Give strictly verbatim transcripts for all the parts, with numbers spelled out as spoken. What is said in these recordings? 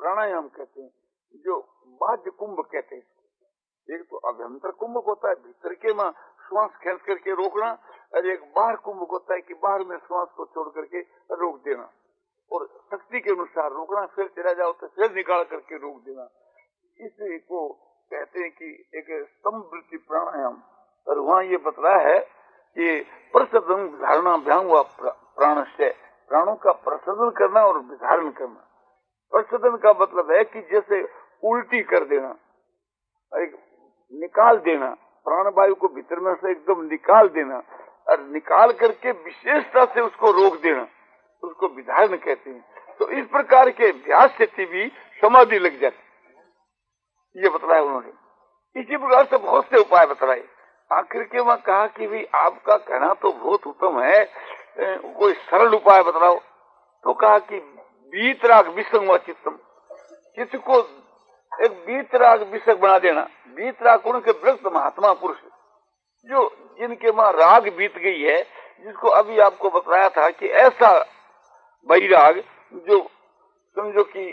प्राणायाम कहते हैं, जो बाह्य कुंभ कहते हैं। एक तो अभ्यंतर कुंभ होता है, भीतर के में श्वास खींच करके रोकना, और एक बाहर कुंभ होता है कि बाहर में श्वास को छोड़ करके रोक देना और शक्ति के अनुसार रोकना, फिर चला जाओ तो फिर निकाल करके रोक देना। इसी को कहते हैं कि एक समवृत्ति प्राणायाम। और वहाँ ये बतला है कि प्रसदन धारणाभ्याम हुआ प्राण से, प्राणों का प्रसदन करना और विधारण करना। प्रसदन का मतलब है कि जैसे उल्टी कर देना, एक निकाल देना, प्राण वायु को भीतर में से एकदम निकाल देना और निकाल करके विशेषता से उसको रोक देना, उसको विधारण कहते हैं। तो इस प्रकार के अभ्यास से भी समाधि लग जाती, ये बतलाया उन्होंने। इसी प्रकार से बहुत से उपाय बतलाए। आखिर के वहां कहा कि भी आपका कहना तो बहुत उत्तम है, कोई सरल उपाय बतलाओ। तो कहा कि बीतराग विसंग चित्तम, चित्त को एक बीतराग विषय बना देना। बीतराग उनके वृत्त महात्मा पुरुष जो जिनके वहां राग बीत गई है, जिसको अभी आपको बताया था कि ऐसा वैराग जो समझो कि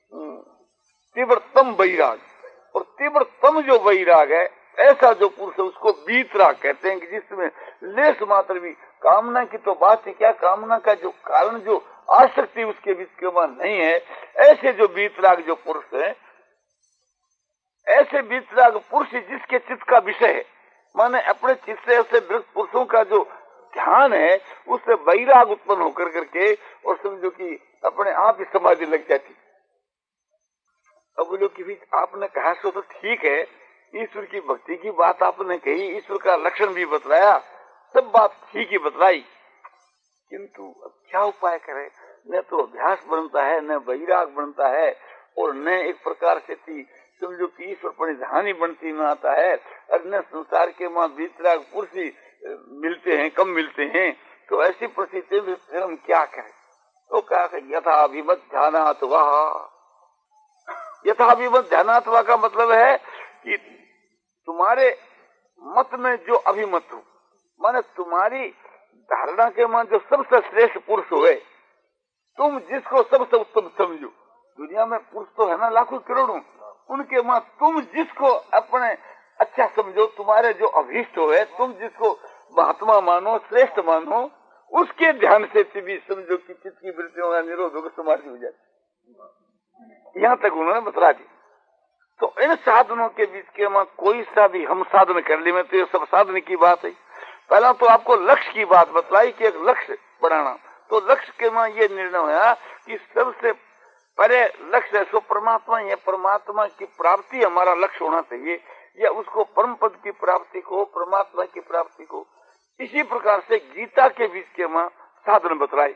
तीव्रतम वैराग, और तीव्रतम जो वैराग है ऐसा जो पुरुष है उसको बीतराग कहते हैं, कि जिसमें लेस मात्र भी कामना की तो बात है क्या, कामना का जो कारण जो आसक्ति उसके बीच के वहां नहीं है, ऐसे जो बीतराग जो पुरुष है, ऐसे बीतराग पुरुष जिसके चित्त का विषय है, माने अपने चित्त से ऐसे वृत्त पुरुषों का जो ध्यान है उससे वैराग उत्पन्न होकर करके और समझो कि अपने आप ही समाधि लग जाती। अब बोलो कि भी आपने कहा सो तो ठीक है, ईश्वर की भक्ति की बात आपने कही, ईश्वर का लक्षण भी बतलाया, सब बात ठीक ही बतलाई, किंतु अब क्या उपाय करें? न तो अभ्यास बनता है, न वैराग बनता है, और न एक प्रकार से थी समझो कि ईश्वर परिधानी बनती में आता है, और न संसार के माँ बीतराग पुरुष मिलते हैं, कम मिलते हैं। तो ऐसी परिस्थिति में फिर हम क्या करें? तो कहा कि यथाभिमत ध्यानात्वा, यथाभिमत ध्यानात्वा का मतलब है कि तुम्हारे मत में जो अभिमत हो, माने तुम्हारी धारणा के मां जो सबसे श्रेष्ठ पुरुष हुए, तुम जिसको सबसे उत्तम समझो, दुनिया में पुरुष तो है ना लाखों करोड़ों, उनके मां तुम जिसको अपने अच्छा समझो, तुम्हारे जो अभीष्ट हुए, तुम जिसको महात्मा मानो, श्रेष्ठ मानो, उसके ध्यान से भी समझो कि चित्त की वृत्तियों का निरोध होकर समाधि हो जाती। यहाँ तक उन्होंने बता दी। तो इन साधनों के बीच के मां कोई सा भी हम साधन कर ले, में तो ये सब साधन की बात है। पहला तो आपको लक्ष्य की बात बतलाई कि एक लक्ष्य बढ़ाना, तो लक्ष्य के मां ये निर्णय हुआ कि सबसे पहले लक्ष्य है सो परमात्मा, ये परमात्मा की प्राप्ति हमारा लक्ष्य होना चाहिए, या उसको परम पद की प्राप्ति को, परमात्मा की प्राप्ति को। इसी प्रकार से गीता के बीच के मां साधन बतलाई।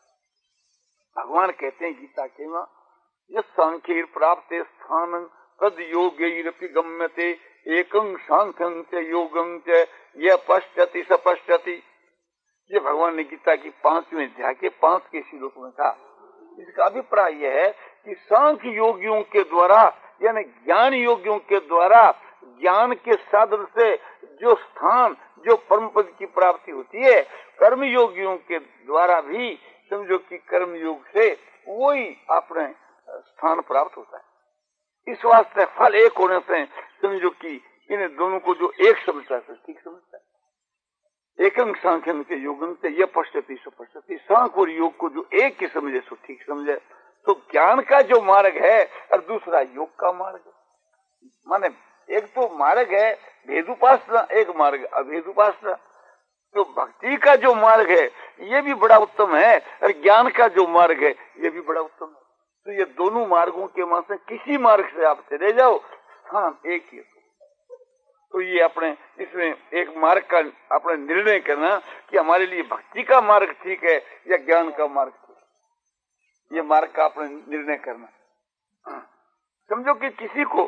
भगवान कहते हैं गीता के मां, यह सांख्य प्राप्त स्थान तद योगैरपि गम्यते एकं सांख्यं च योगं च यह पश्यति स पश्यति। ये भगवान ने गीता की पांचवें अध्याय के पांच के श्लोक में कहा। इसका अभिप्राय यह है कि सांख्य योगियों के द्वारा, यानी ज्ञान योगियों के द्वारा, ज्ञान के साधन से जो स्थान, जो परम पद की प्राप्ति होती है, कर्म योगियों के द्वारा भी समझो कि कर्म योग से वही अपने स्थान प्राप्त होता है। इस वास्ते फल एक होने से समझो कि इन दोनों को जो एक समझता है ठीक समझता है। एकं सांख्यं के योगं से यह पश्यति सो पश्यति, सांख्य और योग को जो एक ही समझे सो ठीक समझे। तो ज्ञान का जो मार्ग है और दूसरा योग का मार्ग है, माने एक तो मार्ग है भेदुपासना, एक मार्ग अभेदुपासना। तो भक्ति का जो मार्ग है ये भी बड़ा उत्तम है, और ज्ञान का जो मार्ग है ये भी बड़ा उत्तम है। तो ये दोनों मार्गों के मां से किसी मार्ग से आप चले जाओ, हाँ एक ही। तो ये अपने इसमें एक मार्ग का अपने निर्णय करना कि हमारे लिए भक्ति का मार्ग ठीक है या ज्ञान का मार्ग ठीक है, ये मार्ग का अपने निर्णय करना। समझो कि किसी को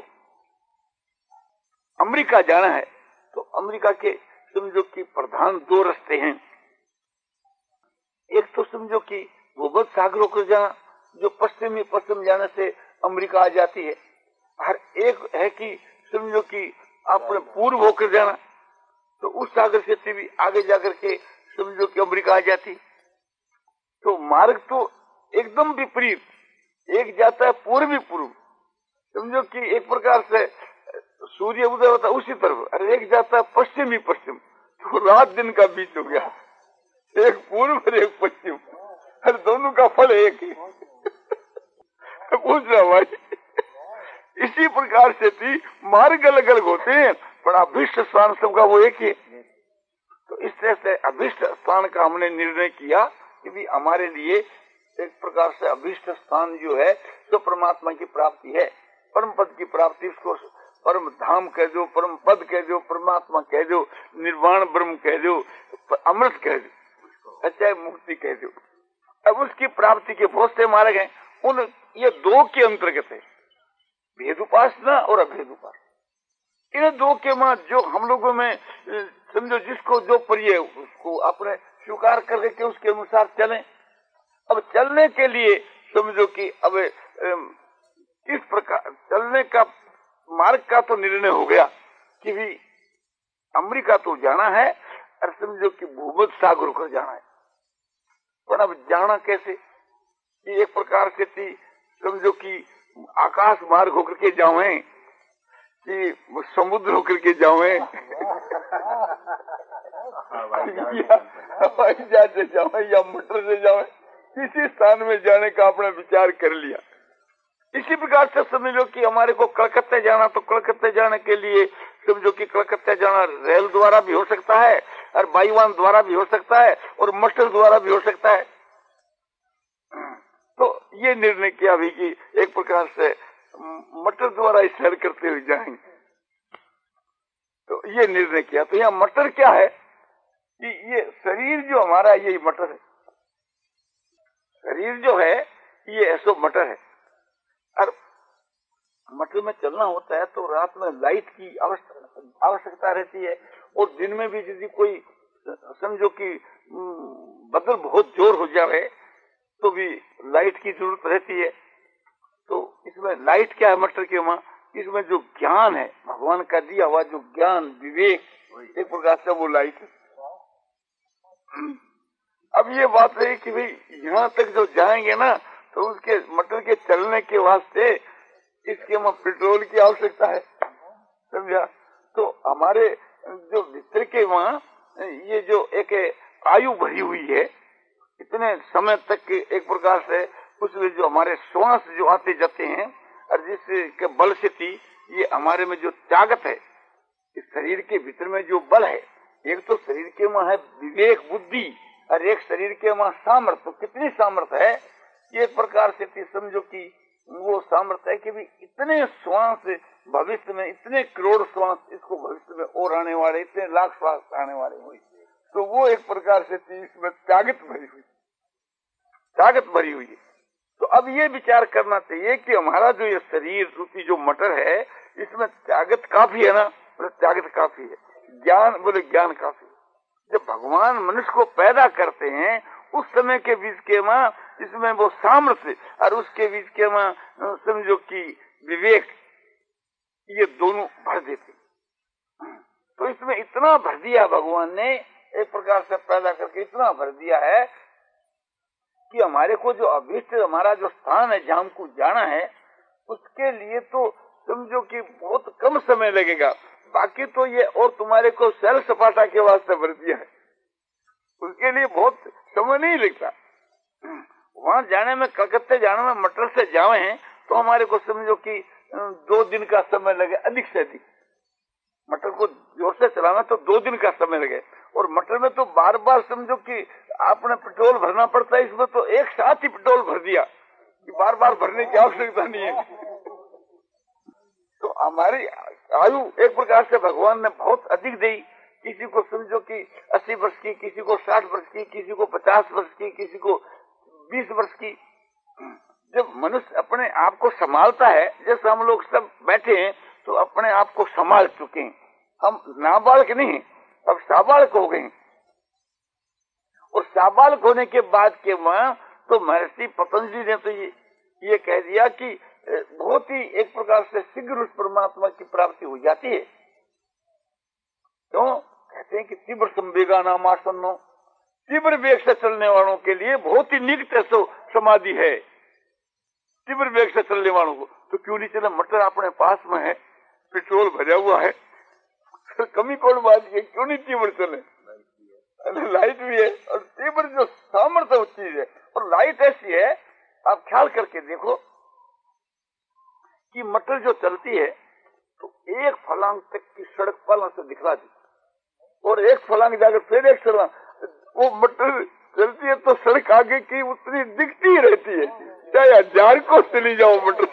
अमेरिका जाना है, तो अमेरिका के समझो कि प्रधान दो रास्ते हैं। एक तो समझो कि भूमध्य सागर होकर जाना, जो पश्चिमी पश्चिम जाने से अमेरिका आ जाती है। हर एक है कि समझो कि आपने पूर्व होकर जाना, तो उस सागर से भी आगे जाकर के समझो कि अमेरिका आ जाती। तो मार्ग तो एकदम विपरीत, एक जाता है पूर्वी पूर्व, समझो कि एक प्रकार से सूर्य उदय होता है उसी तरफ, अरे एक जाता है पश्चिमी पश्चिम, तो रात दिन का बीच हो गया, एक पूर्व और एक पश्चिम, अरे दोनों का फल एक ही। पूछ रहा भाई, इसी प्रकार से थी, मार्ग अलग अलग होते हैं पर अभिष्ट स्थान सबका वो एक ही। तो इस तरह से अभिष्ट स्थान का हमने निर्णय किया कि भी हमारे लिए एक प्रकार से अभिष्ट स्थान जो है तो परमात्मा की प्राप्ति है, परम पद की प्राप्ति, उसको परम धाम कह दो, परम पद कह दो, परमात्मा कह दो, निर्वाण ब्रह्म कह दो, अमृत कह दो, चाहे मुक्ति कह दो। अब उसकी प्राप्ति के बहुत से मार्ग हैं, उन ये दो के अंतर्गत है, भेद उपासना और अभेद उपासना। इन दो के मां जो हम लोगों में समझो जिसको जो प्रिय उसको अपने स्वीकार कर लेके उसके अनुसार चलें। अब चलने के लिए समझो कि अब इस प्रकार चलने का मार्ग का तो निर्णय हो गया कि भी अमेरिका तो जाना है और समझो कि भूमध्य सागर को जाना है, पर अब जाना कैसे? कि एक प्रकार से थी समझो कि आकाश मार्ग होकर के जावे कि समुद्र होकर के जावे या हवाई जहाज से जावे या मोटर से जावे, किसी स्थान में जाने का अपना विचार कर लिया। इसी प्रकार से समझ लो कि हमारे को कलकत्ता जाना, तो कलकत्ता जाने के लिए समझो कि कलकत्ता जाना रेल द्वारा भी हो सकता है और बाईवान द्वारा भी हो सकता है और मोटर द्वारा भी हो सकता है। तो ये निर्णय किया भी कि एक प्रकार से मोटर द्वारा ही सैर करते हुए जाएंगे, तो ये निर्णय किया। तो यहाँ मोटर क्या है कि ये शरीर जो हमारा यही मोटर है, शरीर जो है ये ऐसो मोटर है। और मोटर में चलना होता है तो रात में लाइट की आवश्यकता रहती है, और दिन में भी यदि कोई समझो कि बदल बहुत जोर हो जाए तो भी लाइट की जरूरत रहती है। तो इसमें लाइट क्या है मोटर के वहां, इसमें जो ज्ञान है भगवान का दिया हुआ जो ज्ञान विवेक, एक प्रकार से वो लाइट है। अब ये बात है कि भाई यहाँ तक जो जाएंगे ना तो उसके मोटर के चलने के वास्ते इसके वहां पेट्रोल की आवश्यकता है, समझा? तो हमारे जो भीतर के वहां ये जो एक आयु भरी हुई है इतने समय तक एक प्रकार से उसमें जो हमारे श्वास जो आते जाते हैं और जिसके बल से थी ये हमारे में जो ताकत है, इस शरीर के भीतर में जो बल है, एक तो शरीर के वहां है विवेक बुद्धि और एक शरीर के वहां सामर्थ्य। तो कितनी सामर्थ्य है ये प्रकार से थी समझो कि वो सामर्थ्य है कि भी इतने श्वास भविष्य में, इतने करोड़ श्वास इसको भविष्य में और आने वाले, इतने लाख श्वास आने वाले हुई, तो वो एक प्रकार से थी इसमें ताकत भरी हुई, ताकत भरी हुई है। तो अब ये विचार करना चाहिए कि हमारा जो ये शरीर रूपी जो मोटर है इसमें ताकत काफी है ना, बोले ताकत काफी है, ज्ञान बोले ज्ञान काफी है। जब भगवान मनुष्य को पैदा करते हैं उस समय के बीच के मां इसमें वो सामर्थ्य और उसके बीच के मां समझो कि विवेक, ये दोनों भर देते। तो इसमें इतना भर दिया भगवान ने, एक प्रकार से पैदा करके इतना भर दिया है कि हमारे को जो अभिष्ट हमारा जो स्थान है जहाँ हमको जाना है उसके लिए तो समझो कि बहुत कम समय लगेगा। बाकी तो ये और तुम्हारे को सैर सपाटा के वास्ते भर दिया है, उसके लिए बहुत समय नहीं लगता। वहां जाने में, कलकत्ते जाने में मोटर से जावे हैं तो हमारे को समझो कि दो दिन का समय लगे, अधिक से अधिक। मोटर को जोर से चलाना तो दो दिन का समय लगे, और मोटर में तो बार बार समझो कि आपने पेट्रोल भरना पड़ता है, इसमें तो एक साथ ही पेट्रोल भर दिया कि बार बार भरने की आवश्यकता नहीं है। तो हमारी आयु एक प्रकार से भगवान ने बहुत अधिक दी, किसी को समझो कि अस्सी वर्ष की, किसी को साठ वर्ष की, किसी को पचास वर्ष की, किसी को बीस वर्ष की। जब मनुष्य अपने आप को संभालता है, जैसे हम लोग सब बैठे हैं तो अपने आप को संभाल चुके हैं, हम नाबालक नहीं, अब साबालक हो गए। और साबालक होने के बाद के वहां तो महर्षि पतंजलि ने तो ये ये कह दिया कि बहुत ही एक प्रकार से शीघ्र उस परमात्मा की प्राप्ति हो जाती है। तो कहते हैं कि तीव्र संवेगा नाम आसन्नो, तीव्र वेग से चलने वालों के लिए बहुत ही निकट समाधि है। तीव्र वेग से चलने वालों को तो क्यों नहीं चले? मटर अपने पास में है, पेट्रोल भरा हुआ है, तो कमी कौन बात है, क्यों नहीं तीव्र चले? लाइट भी है और तीव्र जो सामर्थ्य वो चीज है। और लाइट ऐसी है, आप ख्याल करके देखो कि मटर जो चलती है तो एक फलांग तक की सड़क पहला से दिखला दी और एक फलांग जाकर फिर एक फलांग, वो मटर चलती है तो सड़क आगे की उतनी दिखती रहती है, चाहे हजार को चली जाओ मटर।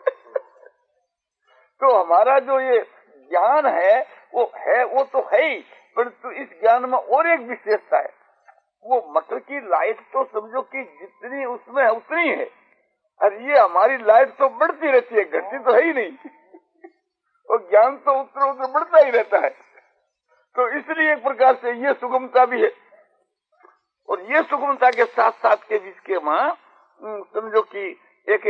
तो हमारा जो ये ज्ञान है वो है, वो तो है ही, परंतु इस ज्ञान में और एक विशेषता है। वो मटर की लाइट तो समझो कि जितनी उसमें है उतनी है, और ये हमारी लाइट तो बढ़ती रहती है, घटती तो है ही नहीं। और ज्ञान तो उतर उतर बढ़ता ही रहता है। तो इसलिए एक प्रकार से ये सुगमता भी है। और ये सुगमता के साथ साथ के जिसके मां समझो कि एक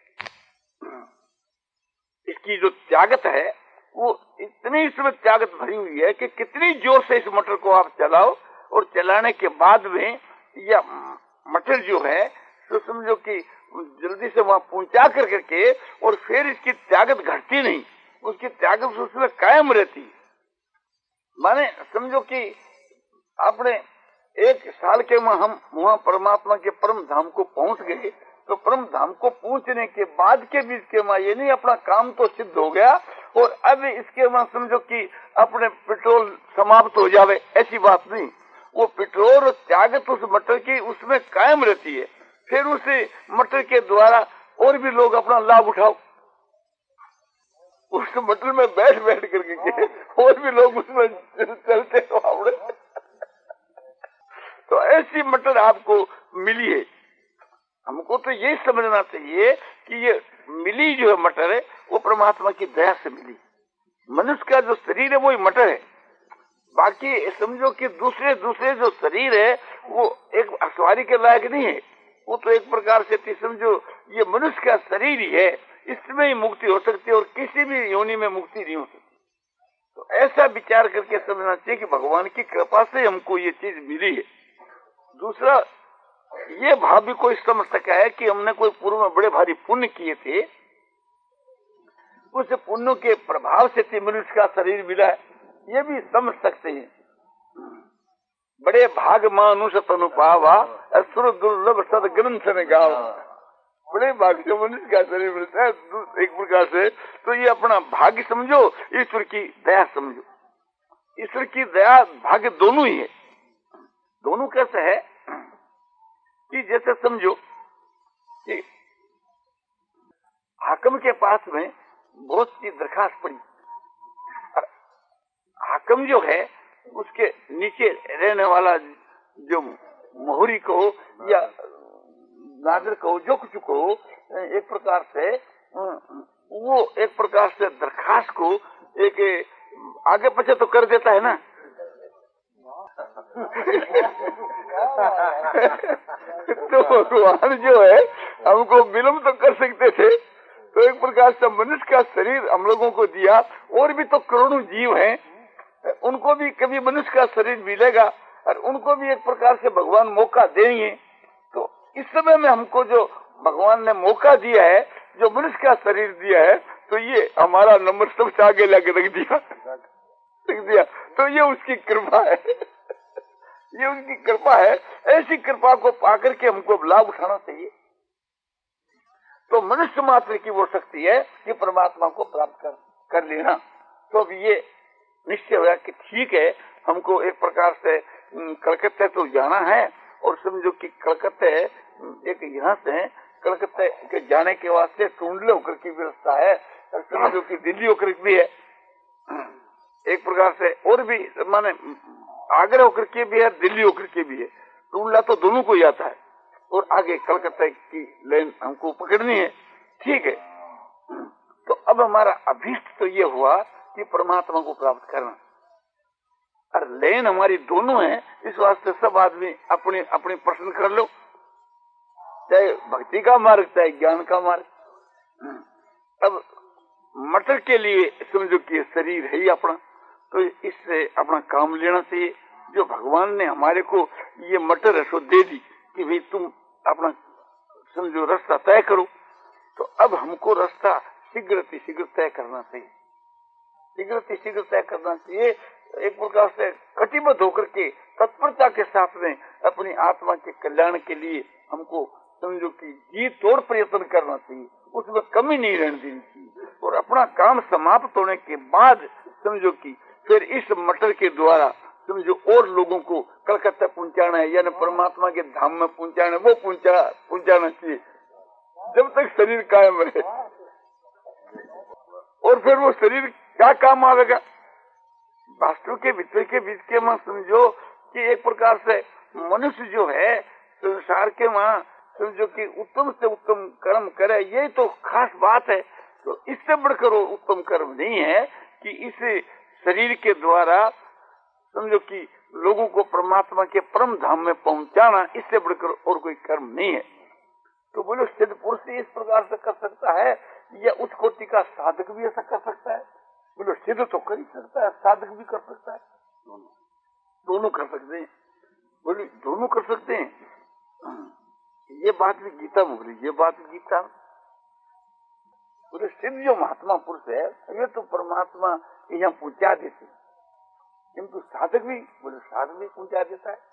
इसकी जो त्यागत है वो इतनी इसमें त्यागत भरी हुई है कि कितनी जोर से इस मटर को आप चलाओ और चलाने के बाद में या मटर जो है तो समझो कि जल्दी से वहां पहुंचा कर करके और फिर इसकी त्यागत घटती नहीं, उसकी त्यागत उसमें कायम रहती। माने समझो कि आपने एक साल के में हम वहां परमात्मा के परम धाम को पहुंच गए, तो परम धाम को पहुंचने के बाद के बीच के मां ये नहीं अपना काम तो सिद्ध हो गया और अब इसके मां समझो कि अपने पेट्रोल समाप्त हो जावे, ऐसी बात नहीं। वो पेट्रोल और त्यागत उस मटर की उसमें कायम रहती है। फिर उस मटर के द्वारा और भी लोग अपना लाभ उठाओ, उस मटर में बैठ बैठ करके और भी लोग उसमें चलते हो। तो ऐसी मटर आपको मिली है। हमको तो यही समझना चाहिए कि ये मिली जो है मटर है वो परमात्मा की दया से मिली। मनुष्य का जो शरीर है वो ही मटर है, बाकी समझो कि दूसरे दूसरे जो शरीर है वो एक अखबारी के लायक नहीं है। वो तो एक प्रकार से समझो ये मनुष्य का शरीर ही है, इसमें ही मुक्ति हो सकती है और किसी भी योनि में मुक्ति नहीं हो सकती। तो ऐसा विचार करके समझना चाहिए कि भगवान की कृपा से हमको ये चीज मिली है। दूसरा ये भाव भी कोई समझ सका है कि हमने कोई पूर्व में बड़े भारी पुण्य किए थे, उस पुण्य के प्रभाव से मनुष्य का शरीर मिला है, ये भी समझ सकते हैं। बड़े भाग मानुष तनु पावा असुर दुर्लभ सद ग्रंथ में गावा। बड़े भाग से मनुष्य का शरीर मिलता है एक प्रकार से। तो ये अपना भाग्य समझो, ईश्वर की दया समझो। ईश्वर की दया भाग्य दोनों ही है। दोनों कैसे है कि जैसे समझो कि हाकिम के पास में बहुत सी दरखास्त पड़ी, हाकिम जो है उसके नीचे रहने वाला जो मोहरी को या नागर को जो कुछ को एक प्रकार से वो एक प्रकार से दरखास्त को एक आगे पीछे तो कर देता है ना। तो भगवान जो है हमको विलम्ब तो कर सकते थे, तो एक प्रकार से मनुष्य का शरीर हम लोगों को दिया। और भी तो करोड़ों जीव हैं, उनको भी कभी मनुष्य का शरीर मिलेगा और उनको भी एक प्रकार से भगवान मौका देंगे। तो इस समय में हमको जो भगवान ने मौका दिया है, जो मनुष्य का शरीर दिया है, तो ये हमारा नंबर सबसे आगे लग रख दिया रख दिया तो ये उसकी कृपा है, ये उनकी कृपा है। ऐसी कृपा को पाकर के हमको लाभ उठाना चाहिए। तो मनुष्य मात्र की वो शक्ति है कि परमात्मा को प्राप्त कर, कर लेना। तो अब ये निश्चय हुआ कि ठीक है, हमको एक प्रकार से कलकत्ते तो जाना है और समझो कि कलकत्ते एक यहाँ से कलकत्ते के जाने के वास्ते टूंडले होकर की व्यवस्था है, समझो कि दिल्ली होकर भी है एक प्रकार से, और भी माने आगरा होकर के भी है, दिल्ली होकर के भी है। टूंडला तो दोनों को ही आता है और आगे कलकत्ता की लाइन हमको पकड़नी है। ठीक है, तो अब हमारा अभीष्ट तो ये हुआ कि परमात्मा को प्राप्त करना, और लेन हमारी दोनों है। इस वास्ते सब आदमी अपने अपने प्रश्न कर लो, चाहे भक्ति का मार्ग चाहे ज्ञान का मार्ग। अब मटर के लिए समझो कि शरीर है ही अपना, तो इससे अपना काम लेना चाहिए। जो भगवान ने हमारे को ये मटर रसो दे दी कि भाई तुम अपना समझो रास्ता तय करो, तो अब हमको रास्ता शीघ्र शीघ्र तय करना चाहिए, शीघ्र शीघ्र तय करना चाहिए। एक प्रकार से कटिबद्ध होकर के तत्परता के साथ में अपनी आत्मा के कल्याण के लिए हमको समझो कि जी तोड़ प्रयत्न करना चाहिए, उसमें कमी नहीं रहने देनी चाहिए। और अपना काम समाप्त होने के बाद समझो कि फिर इस मटर के द्वारा समझो और लोगों को कलकत्ता पहुंचाना है, यानी परमात्मा के धाम में पहुंचाना, वो पहुंचा पहुंचाना चाहिए जब तक शरीर कायम रहे। और फिर वो शरीर क्या काम आवेगा? वास्तु के भीतर के बीच के मां समझो कि एक प्रकार से मनुष्य जो है संसार के मां समझो कि उत्तम से उत्तम कर्म करे, ये तो खास बात है। तो इससे बढ़कर उत्तम कर्म नहीं है कि इस शरीर के द्वारा समझो कि लोगों को परमात्मा के परम धाम में पहुंचाना, इससे बढ़कर और कोई कर्म नहीं है। तो बोलो सिद्ध पुरुष इस प्रकार से कर सकता है या उच्च कोटि का साधक भी ऐसा कर सकता है? बोलो सिद्ध तो कर ही सकता है, साधक भी कर सकता है, दोनों दोनों कर सकते हैं। बोले दोनों कर सकते हैं, ये बात भी गीता में बोली, ये बात भी गीता में बोले सिद्ध जो महात्मा पुरुष है ये तो परमात्मा यहाँ पहुंचा देते, किंतु साधक भी बोले साधक भी पहुंचा देता है।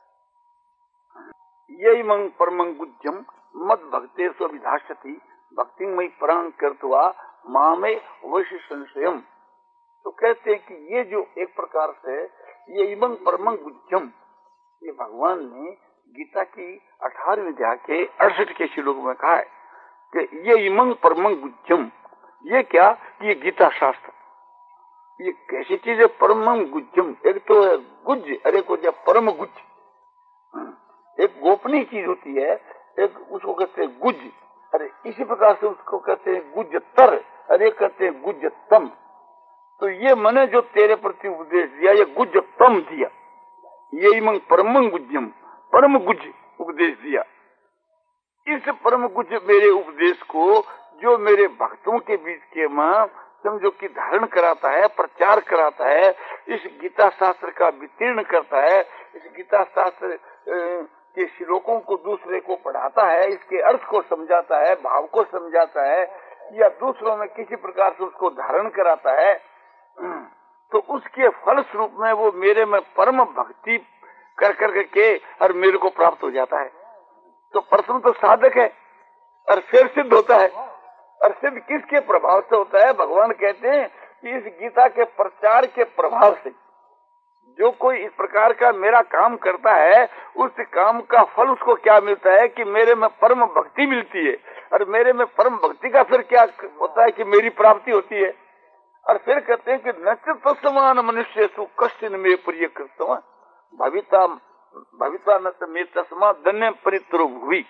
यही मंग परमंग गुज्जम मद भक्ते स्विधाशति भक्ति मई परांग करतवा माँ में वैश्य संशयम। तो कहते हैं कि ये जो एक प्रकार से ये इमंग परमंग गुज्जम, ये भगवान ने गीता की अठारहवीं अध्याय के अड़सठ के श्लोक में कहा है कि ये इमंग परमंग गुज्जम, ये क्या कि ये गीता शास्त्र ये कैसी चीज है? परमंग गुज्जम, एक तो है गुज्ज, अरे को जब परम गुज्ज, एक गोपनीय चीज होती है, एक उसको कहते हैं गुज्ज, अरे इसी प्रकार से उसको कहते हैं गुज्जतर, अरे कहते हैं गुज्जतम। तो ये मैंने जो तेरे प्रति उपदेश दिया ये गुज्जतम दिया, ये इमंग परमंग गुज्जम, परम गुज्ज उपदेश दिया। इस परम गुज्ज मेरे उपदेश को जो मेरे भक्तों के बीच के मां समझो कि धारण कराता है, प्रचार कराता है, इस गीता शास्त्र का वितीर्ण करता है, इस गीता शास्त्र के श्लोकों को दूसरे को पढ़ाता है, इसके अर्थ को समझाता है, भाव को समझाता है, या दूसरों में किसी प्रकार से उसको धारण कराता है, तो उसके फल स्वरूप में वो मेरे में परम भक्ति कर कर के और मेरे को प्राप्त हो जाता है। तो प्रथम तो साधक है और फिर सिद्ध होता है। और सिद्ध किसके प्रभाव से होता है? भगवान कहते हैं कि इस गीता के प्रचार के प्रभाव से जो कोई इस प्रकार का मेरा काम करता है, उस काम का फल उसको क्या मिलता है कि मेरे में परम भक्ति मिलती है। और मेरे में परम भक्ति का फिर क्या होता है कि मेरी प्राप्ति होती है। और फिर कहते हैं कि नचित समान मनुष्य सु कश्चिन में प्रिय कृतवा भविता भविता न में तस्मा धन्य परित्रो भुवि।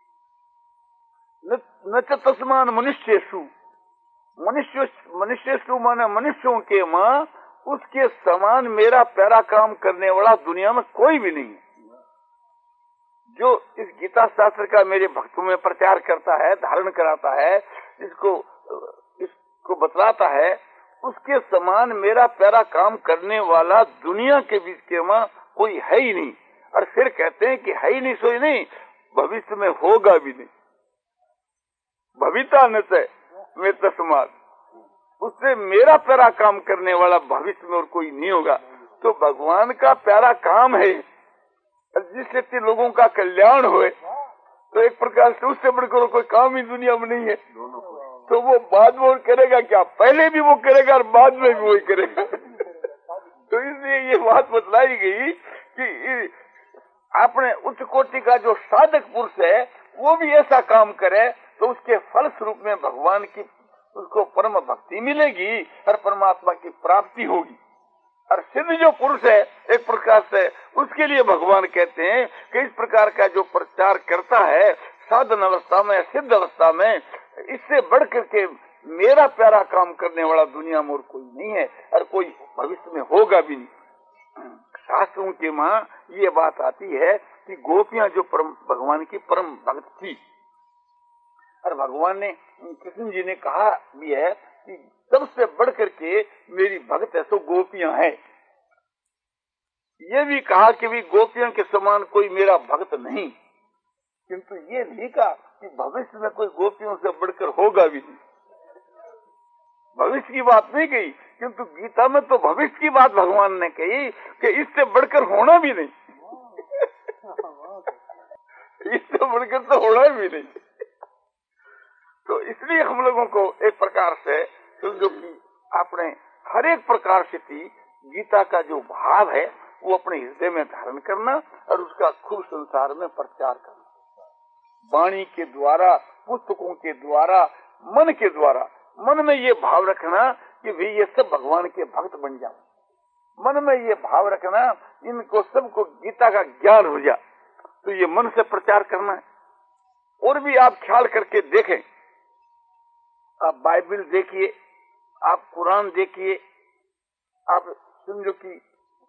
न तस्मान मनुष्येषु, मनुष्य मनुष्येषु माने मनुष्यों के मां उसके समान मेरा प्यारा काम करने वाला दुनिया में कोई भी नहीं है। जो इस गीता शास्त्र का मेरे भक्तों में प्रचार करता है, धारण कराता है, इसको इसको बतलाता है, उसके समान मेरा प्यारा काम करने वाला दुनिया के बीच के मां कोई है ही नहीं। और फिर कहते हैं कि है ही नहीं सो ही नहीं, भविष्य में होगा भी नहीं। भविता न से में तस्मात, उससे मेरा प्यारा काम करने वाला भविष्य में और कोई नहीं होगा। तो भगवान का प्यारा काम है जिससे तीन लोगों का कल्याण होए, तो एक प्रकार से उससे बढ़कर कोई काम ही दुनिया में नहीं है। तो वो बाद में और करेगा क्या? पहले भी वो करेगा और बाद में भी वही करेगा। तो इसलिए ये बात बतलाई गई कि अपने उच्च कोटि का जो साधक पुरुष है वो भी ऐसा काम करे तो उसके फल स्वरूप में भगवान की उसको परम भक्ति मिलेगी और परमात्मा की प्राप्ति होगी। और सिद्ध जो पुरुष है एक प्रकार से उसके लिए भगवान कहते हैं कि इस प्रकार का जो प्रचार करता है साधन अवस्था में, सिद्ध अवस्था में, इससे बढ़ करके मेरा प्यारा काम करने वाला दुनिया में और कोई नहीं है और कोई भविष्य में होगा भी नहीं। शास्त्रों के मां ये बात आती है कि गोपियां जो परम भगवान की परम भक्त थी, और भगवान ने कृष्ण जी ने कहा भी है कि सबसे बढ़ करके मेरी भक्त है तो गोपियां हैं। ये भी कहा कि भी गोपियों के समान कोई मेरा भक्त नहीं, किंतु ये भी कहा कि भविष्य में कोई गोपियों से बढ़कर होगा भी नहीं। भविष्य की बात नहीं कही, किंतु गीता में तो भविष्य की बात भगवान ने कही कि इससे बढ़कर होना भी नहीं। इससे बढ़कर तो होना भी नहीं। तो इसलिए हम लोगों को एक प्रकार से समझो कि अपने हर एक प्रकार से थी गीता का जो भाव है वो अपने हृदय में धारण करना और उसका खूब संसार में प्रचार करना, वाणी के द्वारा, पुस्तकों के द्वारा, मन के द्वारा। मन में ये भाव रखना कि भाई ये सब भगवान के भक्त बन जाओ, मन में ये भाव रखना इनको सबको गीता का ज्ञान हो जाए, तो ये मन से प्रचार करना है। और भी आप ख्याल करके देखें, आप बाइबल देखिए, आप कुरान देखिए, आप समझो कि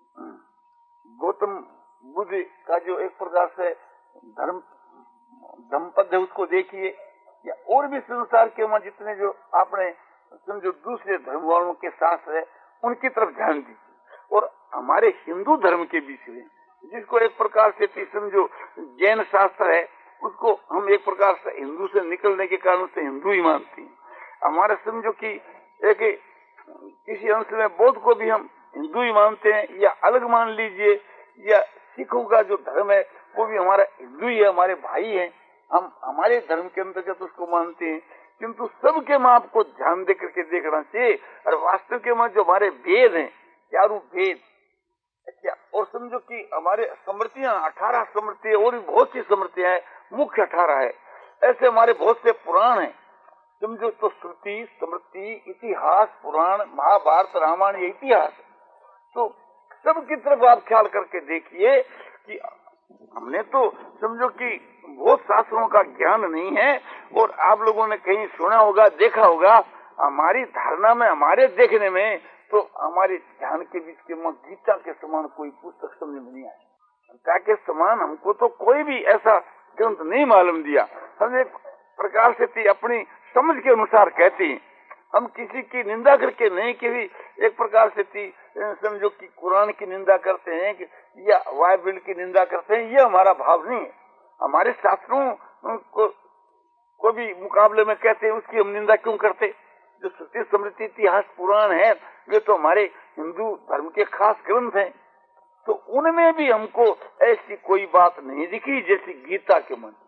गौतम बुद्ध का जो एक प्रकार से धर्म धम्मपद है उसको देखिए, या और भी संसार के वहां जितने जो आपने समझो दूसरे धर्म वालों के शास्त्र है उनकी तरफ ध्यान दीजिए। और हमारे हिंदू धर्म के बीच में जिसको एक प्रकार से समझो जैन शास्त्र है, उसको हम एक प्रकार से हिंदू से निकलने के कारण से हिंदू ही मानते हैं। हमारे समझो कि एक किसी अंश में बौद्ध को भी हम हिंदू ही मानते हैं, या अलग मान लीजिए, या सिखों का जो धर्म है वो भी हमारा हिंदू ही है, हमारे भाई है, हम हमारे धर्म के अंतर्गत उसको मानते हैं। किंतु सबके माप को ध्यान दे करके देखना चाहिए। और वास्तव के मां जो हमारे वेद हैं, चारों वेद, क्या और समझो कि हमारे स्मृतियां अठारह स्मृति और भी बहुत सी स्मृतियां हैं, मुख्य अठारह है, ऐसे हमारे बहुत से पुराण हैं। समझो तो श्रुति, स्मृति, इतिहास, पुराण, महाभारत, रामायण, ये इतिहास। तो सबकी तरफ आप ख्याल करके देखिए कि हमने तो समझो कि बहुत शास्त्रों का ज्ञान नहीं है, और आप लोगों ने कहीं सुना होगा, देखा होगा, हमारी धारणा में, हमारे देखने में तो हमारे ध्यान के बीच के में गीता के समान कोई पुस्तक समझ में नहीं आए। गीता के समान हमको तो कोई भी ऐसा ग्रंथ नहीं मालूम दिया। हम एक प्रकार से थी अपनी समझ के अनुसार कहते हैं, हम किसी की निंदा करके नहीं, कि एक प्रकार से थी समझो कि कुरान की निंदा करते हैं कि या बाइबल की निंदा करते हैं, ये हमारा भाव नहीं है। हमारे शास्त्रों को, को भी मुकाबले में कहते हैं, उसकी हम निंदा क्यों करते? जो श्रुति, स्मृति, इतिहास, पुराण है, वे तो हमारे हिंदू धर्म के खास ग्रंथ हैं। तो उनमें भी हमको ऐसी कोई बात नहीं दिखी जैसी गीता के मन।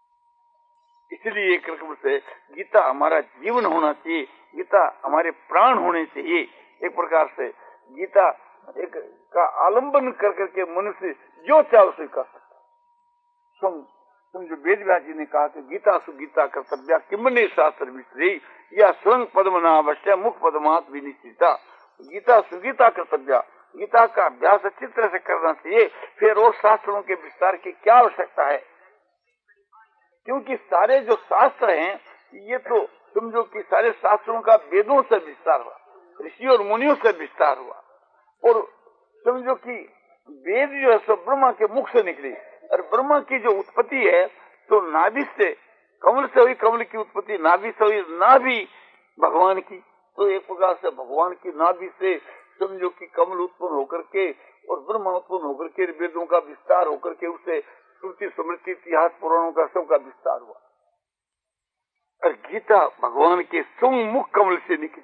इसलिए एक रकम से गीता हमारा जीवन होना चाहिए, गीता हमारे प्राण होने चाहिए। एक प्रकार से गीता एक का आलंबन कर करके मनुष्य जो चाहे उसे कर सकता। समझो वेद व्यास जी ने कहा कि गीता सुगीता कर्तव्या किमने शास्त्र विश्री, या स्वयं पद्मनाभस्य मुख पद्मात विनिश्चिता। गीता सुगीता कर्तव्या, गीता का अभ्यास अच्छी तरह से करना चाहिए। फिर और शास्त्रों के विस्तार की क्या आवश्यकता है? क्योंकि सारे जो शास्त्र हैं ये तो समझो कि सारे शास्त्रों का वेदों से विस्तार हुआ, ऋषि और मुनियों से विस्तार हुआ। और समझो कि वेद जो है सब ब्रह्मा के मुख से निकली, और ब्रह्मा की जो उत्पत्ति है तो नाभि से, कमल से हुई, कमल की उत्पत्ति नाभि से हुई, नाभि भगवान की। तो एक प्रकार से भगवान की नाभि से समझो कि कमल उत्पन्न होकर के और ब्रह्मा उत्पन्न होकर के वेदों का विस्तार होकर के उससे श्रुति, स्मृति, इतिहास, पुराणों का सबका विस्तार हुआ। और गीता भगवान के सुमुख कमल से निकली।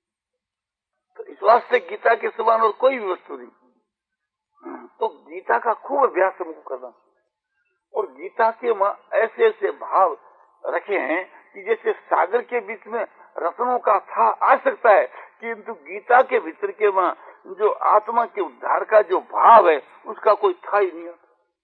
तो इस वास्ते गीता के समान और कोई भी वस्तु नहीं। तो गीता का खूब अभ्यास हमको करना, और गीता के ऐसे ऐसे भाव रखे हैं कि जैसे सागर के बीच में रत्नों का था आ सकता है, किंतु गीता के भीतर के वहाँ जो आत्मा के उद्धार का जो भाव है उसका कोई था ही नहीं।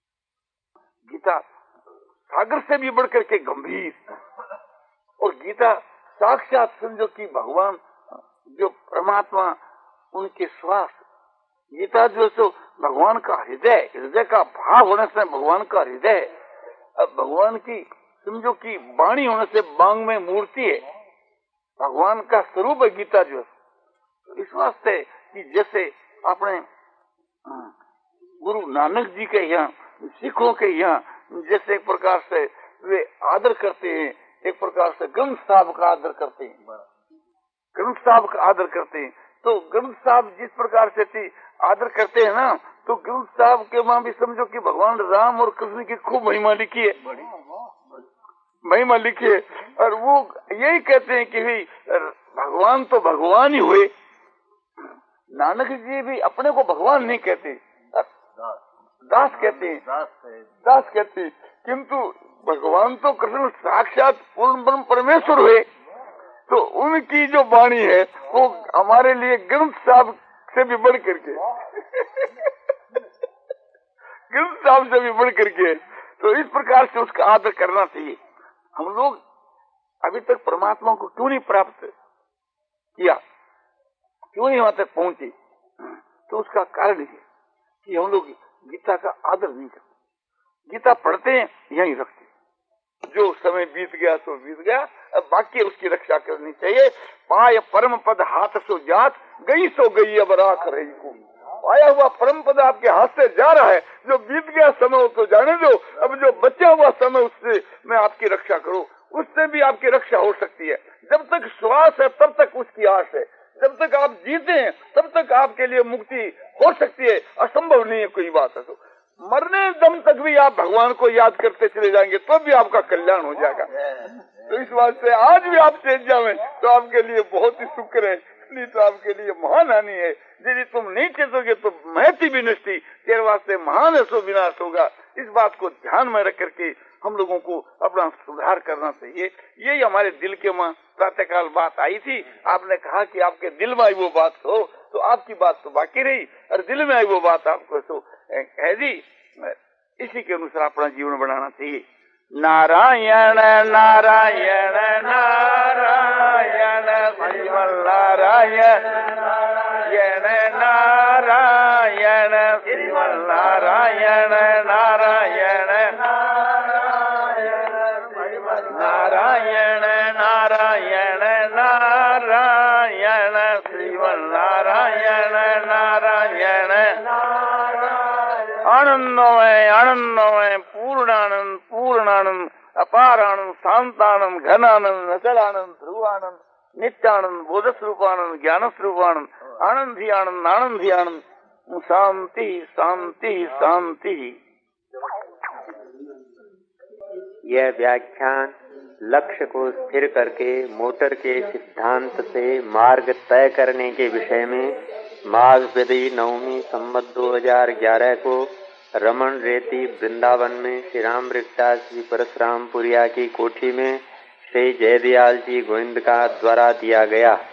गीता सागर से भी बढ़कर के गंभीर, और गीता साक्षात समझो कि भगवान जो परमात्मा उनके श्वास। गीता जो सो भगवान का हृदय, हृदय का भाव होने से भगवान का हृदय। अब भगवान की समझो कि वाणी होने से बांग में मूर्ति है, भगवान का स्वरूप है गीता जो। तो इस वास्ते कि जैसे अपने गुरु नानक जी के यहाँ, सिखों के यहाँ जैसे एक प्रकार से वे आदर करते हैं, एक प्रकार से ग्रंथ साहब का आदर करते हैं, ग्रंथ साहब का आदर करते हैं। तो ग्रंथ साहब जिस प्रकार से थी आदर करते हैं ना, तो ग्रंथ साहब के वहां भी समझो कि भगवान राम और कृष्ण की खूब महिमा लिखी है। महिमा लिखी है। और वो यही कहते हैं कि भाई भगवान तो भगवान ही हुए। नानक जी भी अपने को भगवान नहीं कहते, दास कहते हैं, दास कहते हैं। किंतु भगवान तो कृष्ण साक्षात पूर्ण ब्रह्म परमेश्वर हुए। तो उनकी जो वाणी है वो हमारे लिए ग्रंथ साहब से भी बढ़ करके ग्रंथ साहब से भी बढ़ करके। तो इस प्रकार से उसका आदर करना चाहिए। हम लोग अभी तक परमात्मा को क्यों नहीं प्राप्त किया, क्यों नहीं वहां तक पहुंचे? तो उसका कारण है कि हम लोग गीता का आदर नहीं करते। गीता पढ़ते हैं, यहीं रखते, जो समय बीत गया तो बीत गया, अब बाकी उसकी रक्षा करनी चाहिए। पाय परम पद हाथ सो जात, गई सो गई अब राख रही को। आया हुआ परम पद आपके हाथ से जा रहा है, जो बीत गया समय तो जाने दो, अब जो बचा हुआ समय उससे मैं आपकी रक्षा करूं, उससे भी आपकी रक्षा हो सकती है। जब तक श्वास है तब तक उसकी आस है, जब तक आप जीते हैं तब तक आपके लिए मुक्ति हो सकती है, असंभव नहीं है कोई बात है। तो मरने दम तक भी आप भगवान को याद करते चले जाएंगे तो भी आपका कल्याण हो जाएगा। तो इस बात से आज भी आप चेत जावे तो आपके लिए बहुत ही शुक्र है, नहीं तो आपके लिए महान हानि है। यदि तुम नहीं चेतोगे तो महती भी नष्टि, तेरे वास्ते महान है सो विनाश होगा। इस बात को ध्यान में रख करके हम लोगों को अपना सुधार करना चाहिए। यही हमारे दिल के मां प्रातःकाल बात आई थी। आपने कहा कि आपके दिल में आई वो बात हो, तो आपकी बात तो बाकी रही और दिल में आई वो बात आपको तो कह दी। इसी के अनुसार अपना जीवन बनाना चाहिए। नारायण नारायण नारायण श्रीमन नारायण नारायण नारायण श्रीमन नारायण नारायण नारायण नारायण नारायण श्रीमन नारायण नारायण आनंदमय आनंदमय पूर्णानंद पूर्णानंद अपारानंद शांतानंद घनानंद अचलानंद ध्रुवानंद नित्यानंद बोध स्वरूपानंद ज्ञान स्वरूपानंद आनंद ही आनंद आनंद ही आनंद शांति शांति शांति। यह व्याख्यान लक्ष्य को स्थिर करके मोटर के सिद्धांत से मार्ग तय करने के विषय में माघ विधि नवमी संवत दो हजार ग्यारह को रमन रेती वृंदावन में श्री राम वृक्षा श्री परशुरामपुरिया की कोठी में श्री जयदयाल जी गोविंद का द्वारा दिया गया।